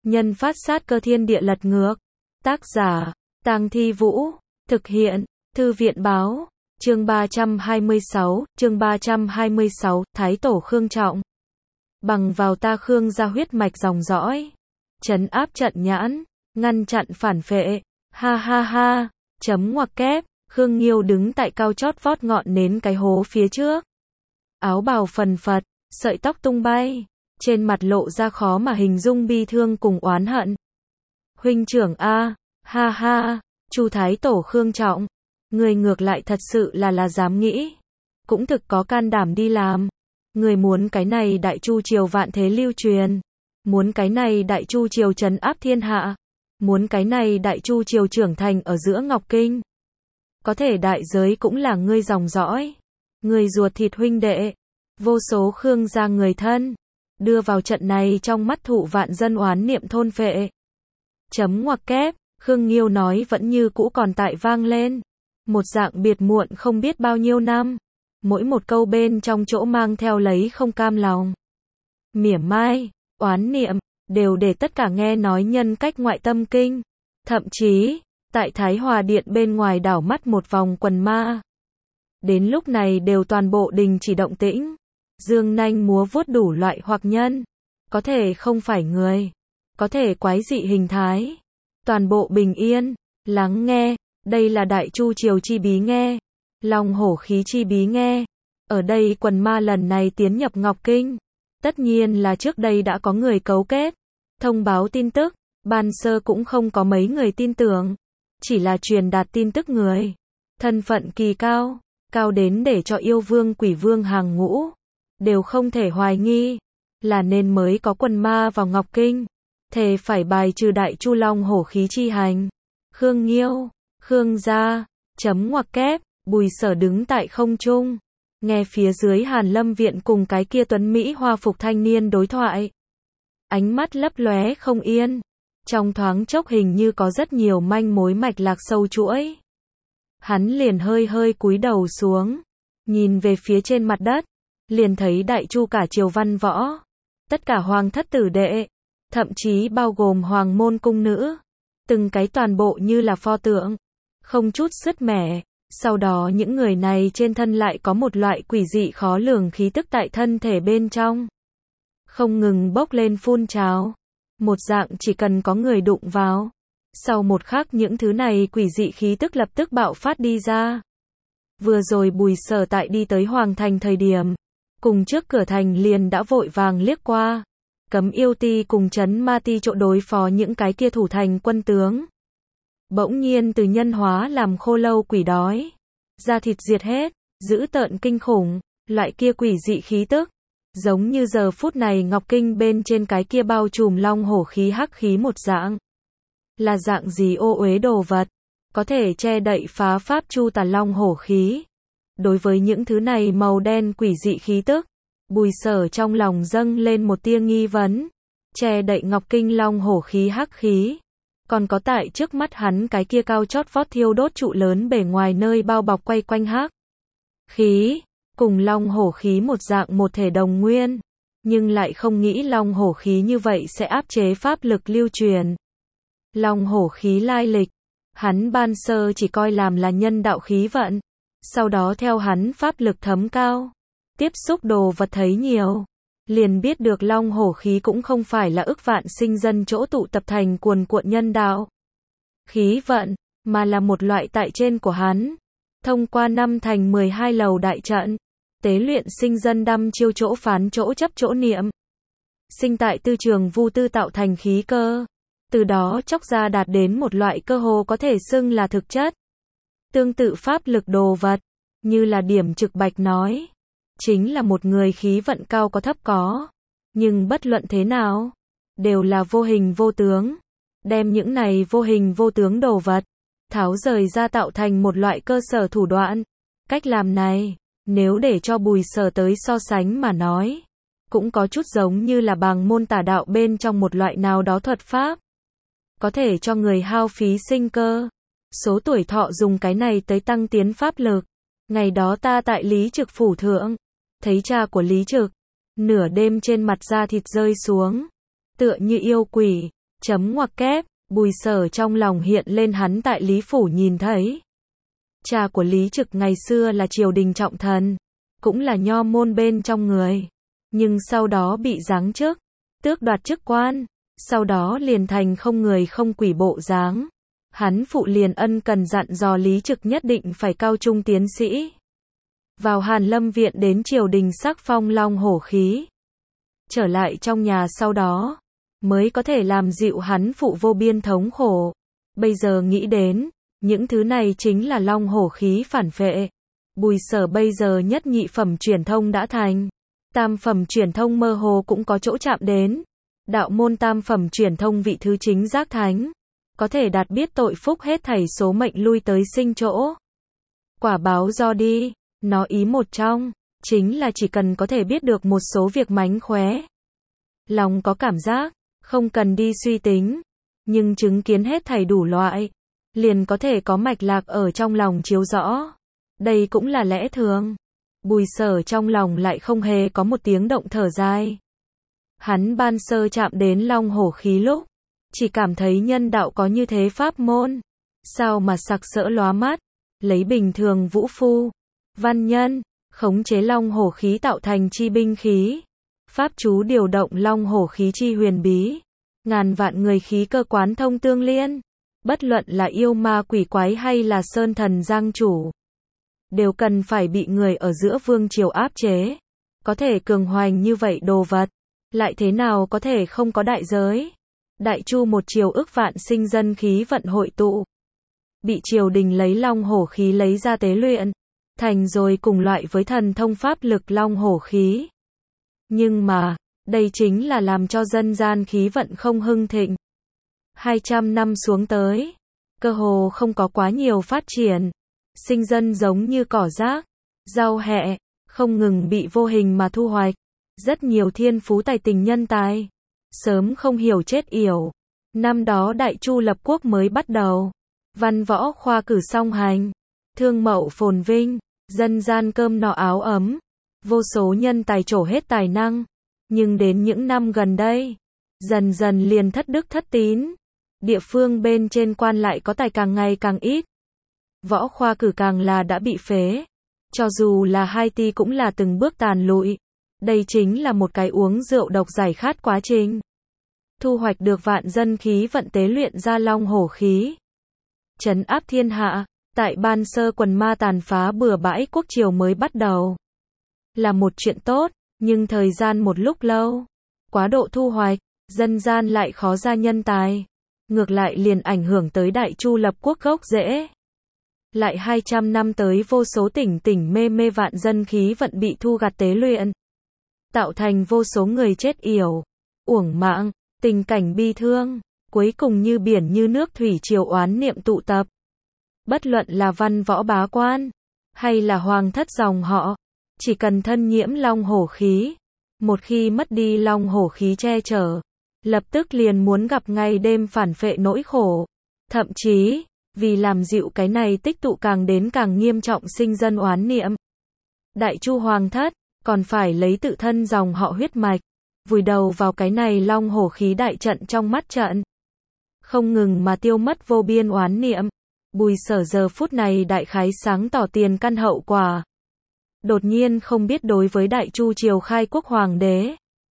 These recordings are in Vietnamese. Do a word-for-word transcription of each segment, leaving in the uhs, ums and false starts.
nhân phát sát cơ thiên địa lật ngược. Tác giả, Tang Thi Vũ. Thực hiện, Thư viện Báo. Chương ba trăm hai mươi sáu, chương ba trăm hai mươi sáu, Thái Tổ Khương Trọng. Bằng vào ta Khương gia huyết mạch dòng dõi. Trấn áp trận nhãn, ngăn chặn phản phệ. Ha ha ha, chấm ngoặc kép, Khương Nghiêu đứng tại cao chót vót ngọn nến cái hố phía trước. Áo bào phần phật, sợi tóc tung bay, trên mặt lộ ra khó mà hình dung bi thương cùng oán hận. Huynh trưởng a, ha ha, Chu Thái Tổ Khương Trọng, người ngược lại thật sự là là dám nghĩ, cũng thực có can đảm đi làm. Người muốn cái này Đại Chu triều vạn thế lưu truyền, muốn cái này Đại Chu triều trấn áp thiên hạ, muốn cái này Đại Chu triều trưởng thành ở giữa Ngọc Kinh. Có thể đại giới cũng là ngươi dòng dõi, người ruột thịt huynh đệ, vô số Khương gia người thân, đưa vào trận này trong mắt thụ vạn dân oán niệm thôn phệ. Chấm ngoặc kép, Khương Nghiêu nói vẫn như cũ còn tại vang lên, một dạng biệt muộn không biết bao nhiêu năm, mỗi một câu bên trong chỗ mang theo lấy không cam lòng, mỉa mai, oán niệm, đều để tất cả nghe nói nhân cách ngoại tâm kinh. Thậm chí, tại Thái Hòa Điện bên ngoài đảo mắt một vòng quần ma. Đến lúc này đều toàn bộ đình chỉ động tĩnh, dương nanh múa vuốt đủ loại hoặc nhân, có thể không phải người, có thể quái dị hình thái. Toàn bộ bình yên, lắng nghe, đây là Đại Chu triều chi bí nghe, long hổ khí chi bí nghe. Ở đây quần ma lần này tiến nhập Ngọc Kinh, tất nhiên là trước đây đã có người cấu kết, thông báo tin tức, ban sơ cũng không có mấy người tin tưởng, chỉ là truyền đạt tin tức người, thân phận kỳ cao, cao đến để cho yêu vương quỷ vương hàng ngũ, đều không thể hoài nghi, là nên mới có quần ma vào Ngọc Kinh, thề phải bài trừ Đại Chu long hổ khí chi hành. Khương Nghiêu, Khương gia, chấm ngoặc kép, Bùi Sở đứng tại không trung, nghe phía dưới Hàn Lâm Viện cùng cái kia tuấn Mỹ hoa phục thanh niên đối thoại. Ánh mắt lấp lóe không yên, trong thoáng chốc hình như có rất nhiều manh mối mạch lạc sâu chuỗi. Hắn liền hơi hơi cúi đầu xuống, nhìn về phía trên mặt đất, liền thấy Đại Chu cả triều văn võ, tất cả hoàng thất tử đệ, thậm chí bao gồm hoàng môn cung nữ, từng cái toàn bộ như là pho tượng, không chút sứt mẻ. Sau đó những người này trên thân lại có một loại quỷ dị khó lường khí tức tại thân thể bên trong, không ngừng bốc lên phun trào, một dạng chỉ cần có người đụng vào, sau một khắc những thứ này quỷ dị khí tức lập tức bạo phát đi ra. Vừa rồi Bùi Sở tại đi tới Hoàng Thành thời điểm, cùng trước cửa thành liền đã vội vàng liếc qua, cấm yêu ti cùng trấn ma ti chỗ đối phó những cái kia thủ thành quân tướng. Bỗng nhiên từ nhân hóa làm khô lâu quỷ đói, da thịt diệt hết, dữ tợn kinh khủng, loại kia quỷ dị khí tức, giống như giờ phút này Ngọc Kinh bên trên cái kia bao trùm long hổ khí hắc khí một dạng. Là dạng gì ô uế đồ vật, có thể che đậy phá pháp chu tà long hổ khí. Đối với những thứ này màu đen quỷ dị khí tức, Bùi Sở trong lòng dâng lên một tia nghi vấn, che đậy Ngọc Kinh long hổ khí hắc khí. Còn có tại trước mắt hắn cái kia cao chót vót thiêu đốt trụ lớn bề ngoài nơi bao bọc quay quanh hắc khí, cùng long hổ khí một dạng một thể đồng nguyên, nhưng lại không nghĩ long hổ khí như vậy sẽ áp chế pháp lực lưu truyền. Long hổ khí lai lịch, hắn ban sơ chỉ coi làm là nhân đạo khí vận, sau đó theo hắn pháp lực thấm cao, tiếp xúc đồ vật thấy nhiều, liền biết được long hổ khí cũng không phải là ức vạn sinh dân chỗ tụ tập thành cuồn cuộn nhân đạo khí vận, mà là một loại tại trên của hắn, thông qua năm thành mười hai lầu đại trận, tế luyện sinh dân đăm chiêu chỗ phán chỗ chấp chỗ niệm, sinh tại tư trường vu tư tạo thành khí cơ, từ đó chóc ra đạt đến một loại cơ hồ có thể xưng là thực chất. Tương tự pháp lực đồ vật, như là điểm trực bạch nói, chính là một người khí vận cao có thấp có, nhưng bất luận thế nào, đều là vô hình vô tướng, đem những này vô hình vô tướng đồ vật, tháo rời ra tạo thành một loại cơ sở thủ đoạn. Cách làm này, nếu để cho Bùi Sở tới so sánh mà nói, cũng có chút giống như là bàng môn tà đạo bên trong một loại nào đó thuật pháp, có thể cho người hao phí sinh cơ, số tuổi thọ dùng cái này tới tăng tiến pháp lực. Ngày đó ta tại Lý Trực phủ thượng, thấy cha của Lý Trực, nửa đêm trên mặt da thịt rơi xuống, tựa như yêu quỷ, Chấm ngoặc kép, Bùi Sở trong lòng hiện lên hắn tại Lý Phủ nhìn thấy. Cha của Lý Trực ngày xưa là triều đình trọng thần, cũng là nho môn bên trong người. Nhưng sau đó bị giáng chức, tước đoạt chức quan, sau đó liền thành không người không quỷ bộ dáng. Hắn phụ liền ân cần dặn dò Lý Trực nhất định phải cao trung tiến sĩ. Vào Hàn Lâm viện đến triều đình sắc phong long hổ khí. Trở lại trong nhà sau đó, mới có thể làm dịu hắn phụ vô biên thống khổ. Bây giờ nghĩ đến, những thứ này chính là long hổ khí phản phệ. Bùi Sở bây giờ nhất nhị phẩm truyền thông đã thành. Tam phẩm truyền thông mơ hồ cũng có chỗ chạm đến. Đạo môn tam phẩm truyền thông vị thứ chính giác thánh. Có thể đạt biết tội phúc hết thảy số mệnh lui tới sinh chỗ. Quả báo do đi, nó ý một trong, chính là chỉ cần có thể biết được một số việc mánh khóe. Lòng có cảm giác, không cần đi suy tính, nhưng chứng kiến hết thảy đủ loại, liền có thể có mạch lạc ở trong lòng chiếu rõ. Đây cũng là lẽ thường. Bùi Sở trong lòng lại không hề có một tiếng động thở dài. Hắn ban sơ chạm đến long hổ khí lúc, chỉ cảm thấy nhân đạo có như thế pháp môn. Sao mà sặc sỡ lóa mắt, lấy bình thường vũ phu, văn nhân, khống chế long hổ khí tạo thành chi binh khí. Pháp chú điều động long hổ khí chi huyền bí. Ngàn vạn người khí cơ quán thông tương liên. Bất luận là yêu ma quỷ quái hay là sơn thần giang chủ, đều cần phải bị người ở giữa vương triều áp chế. Có thể cường hoành như vậy đồ vật, lại thế nào có thể không có đại giới. Đại Chu một triều ức vạn sinh dân khí vận hội tụ. Bị triều đình lấy long hổ khí lấy ra tế luyện, thành rồi cùng loại với thần thông pháp lực long hổ khí. Nhưng mà, đây chính là làm cho dân gian khí vận không hưng thịnh. hai trăm năm xuống tới, cơ hồ không có quá nhiều phát triển. Sinh dân giống như cỏ rác, rau hẹ, không ngừng bị vô hình mà thu hoạch. Rất nhiều thiên phú tài tình nhân tài, sớm không hiểu chết yểu. Năm đó Đại Chu lập quốc mới bắt đầu, văn võ khoa cử song hành, thương mậu phồn vinh, dân gian cơm no áo ấm, vô số nhân tài trổ hết tài năng. Nhưng đến những năm gần đây, dần dần liền thất đức thất tín. Địa phương bên trên quan lại có tài càng ngày càng ít. Võ khoa cử càng là đã bị phế. Cho dù là hai ti cũng là từng bước tàn lụi. Đây chính là một cái uống rượu độc giải khát quá trình. Thu hoạch được vạn dân khí vận tế luyện ra long hổ khí. Trấn áp thiên hạ, tại ban sơ quần ma tàn phá bừa bãi quốc triều mới bắt đầu. Là một chuyện tốt, nhưng thời gian một lúc lâu, quá độ thu hoạch, dân gian lại khó ra nhân tài. Ngược lại liền ảnh hưởng tới Đại Chu lập quốc gốc rễ. Lại hai trăm năm tới vô số tỉnh tỉnh mê mê vạn dân khí vận bị thu gặt tế luyện. Tạo thành vô số người chết yểu, uổng mạng, tình cảnh bi thương, cuối cùng như biển như nước thủy triều oán niệm tụ tập. Bất luận là văn võ bá quan, hay là hoàng thất dòng họ, chỉ cần thân nhiễm long hổ khí, một khi mất đi long hổ khí che chở, lập tức liền muốn gặp ngày đêm phản phệ nỗi khổ. Thậm chí, vì làm dịu cái này tích tụ càng đến càng nghiêm trọng sinh dân oán niệm. Đại Chu hoàng thất, còn phải lấy tự thân dòng họ huyết mạch, vùi đầu vào cái này long hổ khí đại trận trong mắt trận. Không ngừng mà tiêu mất vô biên oán niệm. Bùi Sở giờ phút này đại khái sáng tỏ tiền căn hậu quả. Đột nhiên không biết đối với Đại Chu triều khai quốc hoàng đế,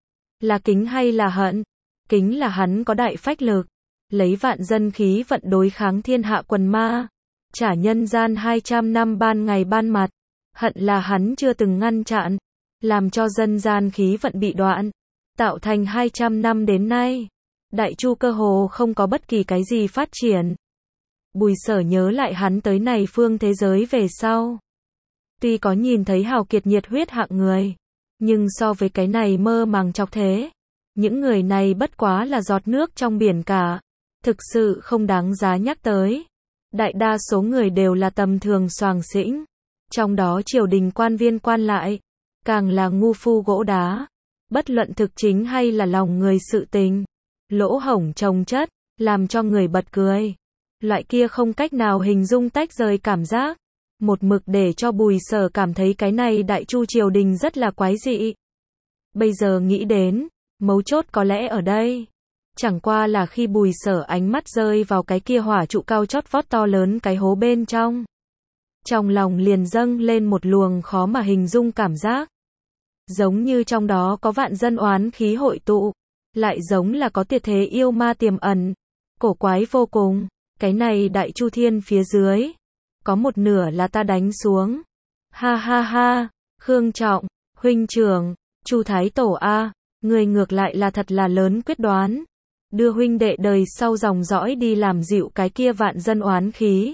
là kính hay là hận. Kính là hắn có đại phách lực, lấy vạn dân khí vận đối kháng thiên hạ quần ma, trả nhân gian hai trăm năm ban ngày ban mặt. Hận là hắn chưa từng ngăn chặn, làm cho dân gian khí vận bị đoạn, tạo thành hai trăm năm đến nay, Đại Chu cơ hồ không có bất kỳ cái gì phát triển. Bùi Sở nhớ lại hắn tới này phương thế giới về sau. Tuy có nhìn thấy hào kiệt nhiệt huyết hạng người, nhưng so với cái này mơ màng chọc thế, những người này bất quá là giọt nước trong biển cả, thực sự không đáng giá nhắc tới. Đại đa số người đều là tầm thường soàng xĩnh, trong đó triều đình quan viên quan lại, càng là ngu phu gỗ đá, bất luận thực chính hay là lòng người sự tình, lỗ hổng chồng chất, làm cho người bật cười. Loại kia không cách nào hình dung tách rời cảm giác, một mực để cho Bùi Sở cảm thấy cái này Đại Chu triều đình rất là quái dị. Bây giờ nghĩ đến, mấu chốt có lẽ ở đây. Chẳng qua là khi Bùi Sở ánh mắt rơi vào cái kia hỏa trụ cao chót vót to lớn cái hố bên trong. Trong lòng liền dâng lên một luồng khó mà hình dung cảm giác. Giống như trong đó có vạn dân oán khí hội tụ, lại giống là có tuyệt thế yêu ma tiềm ẩn, cổ quái vô cùng. Cái này Đại Chu Thiên phía dưới, có một nửa là ta đánh xuống. Ha ha ha, Khương Trọng, huynh trưởng, Chu Thái Tổ a, người ngược lại là thật là lớn quyết đoán. Đưa huynh đệ đời sau dòng dõi đi làm dịu cái kia vạn dân oán khí.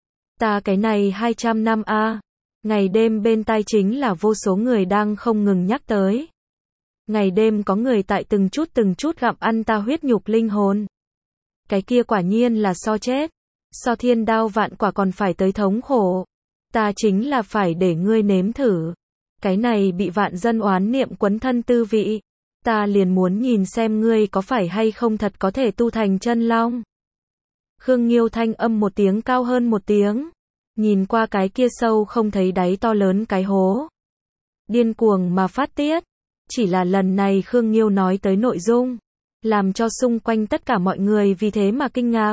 Ta cái này hai trăm năm a, ngày đêm bên tai chính là vô số người đang không ngừng nhắc tới. Ngày đêm có người tại từng chút từng chút gặm ăn ta huyết nhục linh hồn. Cái kia quả nhiên là so chết, so thiên đao vạn quả còn phải tới thống khổ. Ta chính là phải để ngươi nếm thử. Cái này bị vạn dân oán niệm quấn thân tư vị. Ta liền muốn nhìn xem ngươi có phải hay không thật có thể tu thành chân long. Khương Nghiêu thanh âm một tiếng cao hơn một tiếng. Nhìn qua cái kia sâu không thấy đáy to lớn cái hố. Điên cuồng mà phát tiết. Chỉ là lần này Khương Nghiêu nói tới nội dung. Làm cho xung quanh tất cả mọi người vì thế mà kinh ngạc.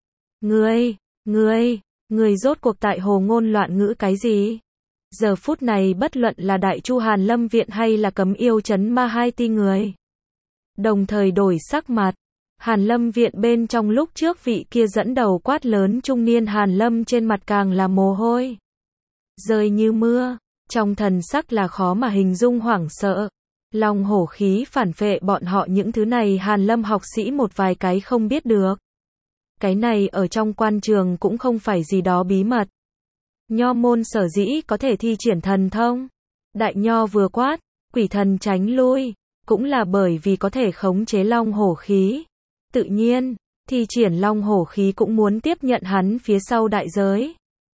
Ngươi, ngươi, ngươi rốt cuộc tại hồ ngôn loạn ngữ cái gì? Giờ phút này bất luận là Đại Chu Hàn Lâm Viện hay là Cấm Yêu Trấn Ma hai ti người. Đồng thời đổi sắc mặt. Hàn Lâm Viện bên trong lúc trước vị kia dẫn đầu quát lớn trung niên Hàn Lâm trên mặt càng là mồ hôi. Rơi như mưa, trong thần sắc là khó mà hình dung hoảng sợ. Lòng hổ khí phản phệ bọn họ những thứ này Hàn Lâm học sĩ một vài cái không biết được. Cái này ở trong quan trường cũng không phải gì đó bí mật. Nho môn sở dĩ có thể thi triển thần thông. Đại nho vừa quát, quỷ thần tránh lui, cũng là bởi vì có thể khống chế long hổ khí. Tự nhiên, thi triển long hổ khí cũng muốn tiếp nhận hắn phía sau đại giới.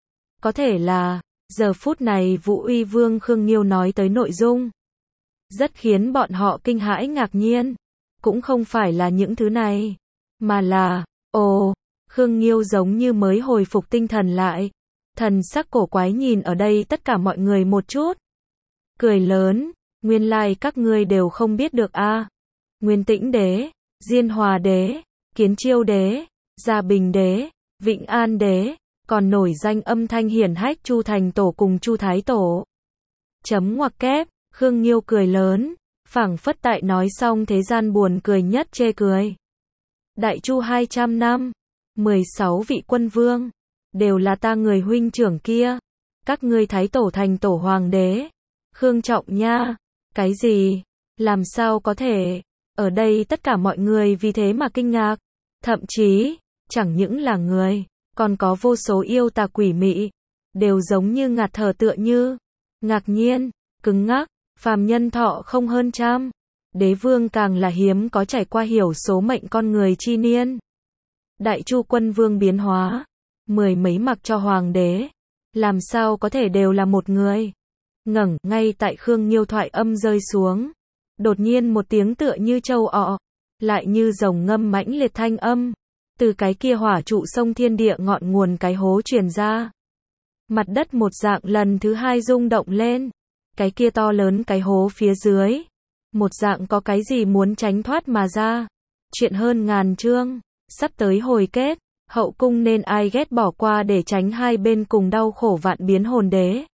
Có thể là, giờ phút này Vũ Uy Vương Khương Nghiêu nói tới nội dung. Rất khiến bọn họ kinh hãi ngạc nhiên. Cũng không phải là những thứ này, mà là, ồ, Khương Nghiêu giống như mới hồi phục tinh thần lại. Thần sắc cổ quái nhìn ở đây tất cả mọi người một chút. Cười lớn, nguyên lai các ngươi đều không biết được a. Nguyên Tĩnh Đế, Diên Hòa Đế, Kiến Chiêu Đế, Gia Bình Đế, Vĩnh An Đế, còn nổi danh âm thanh hiển hách Chu Thành Tổ cùng Chu Thái Tổ. Chấm ngoặc kép, Khương Nghiêu cười lớn, phảng phất tại nói xong thế gian buồn cười nhất chê cười. Đại Chu hai trăm năm, mười sáu vị quân vương, đều là ta người huynh trưởng kia. Các ngươi Thái Tổ thành Tổ Hoàng đế. Khương Trọng nha, cái gì? Làm sao có thể? Ở đây tất cả mọi người vì thế mà kinh ngạc. Thậm chí, chẳng những là người, còn có vô số yêu tà quỷ mị, đều giống như ngạt thở tựa như. Ngạc nhiên, cứng ngắc, phàm nhân thọ không hơn trăm. Đế vương càng là hiếm có trải qua hiểu số mệnh con người chi niên. Đại Chu quân vương biến hóa, mười mấy mặc cho hoàng đế, làm sao có thể đều là một người. Ngẩng, ngay tại Khương Nghiêu thoại âm rơi xuống, đột nhiên một tiếng tựa như trâu ọ, lại như rồng ngâm mãnh liệt thanh âm, từ cái kia hỏa trụ sông thiên địa ngọn nguồn cái hố truyền ra. Mặt đất một dạng lần thứ hai rung động lên, cái kia to lớn cái hố phía dưới, một dạng có cái gì muốn tránh thoát mà ra. Chuyện hơn ngàn chương, sắp tới hồi kết, hậu cung nên ai ghét bỏ qua để tránh hai bên cùng đau khổ vạn biến hồn đế.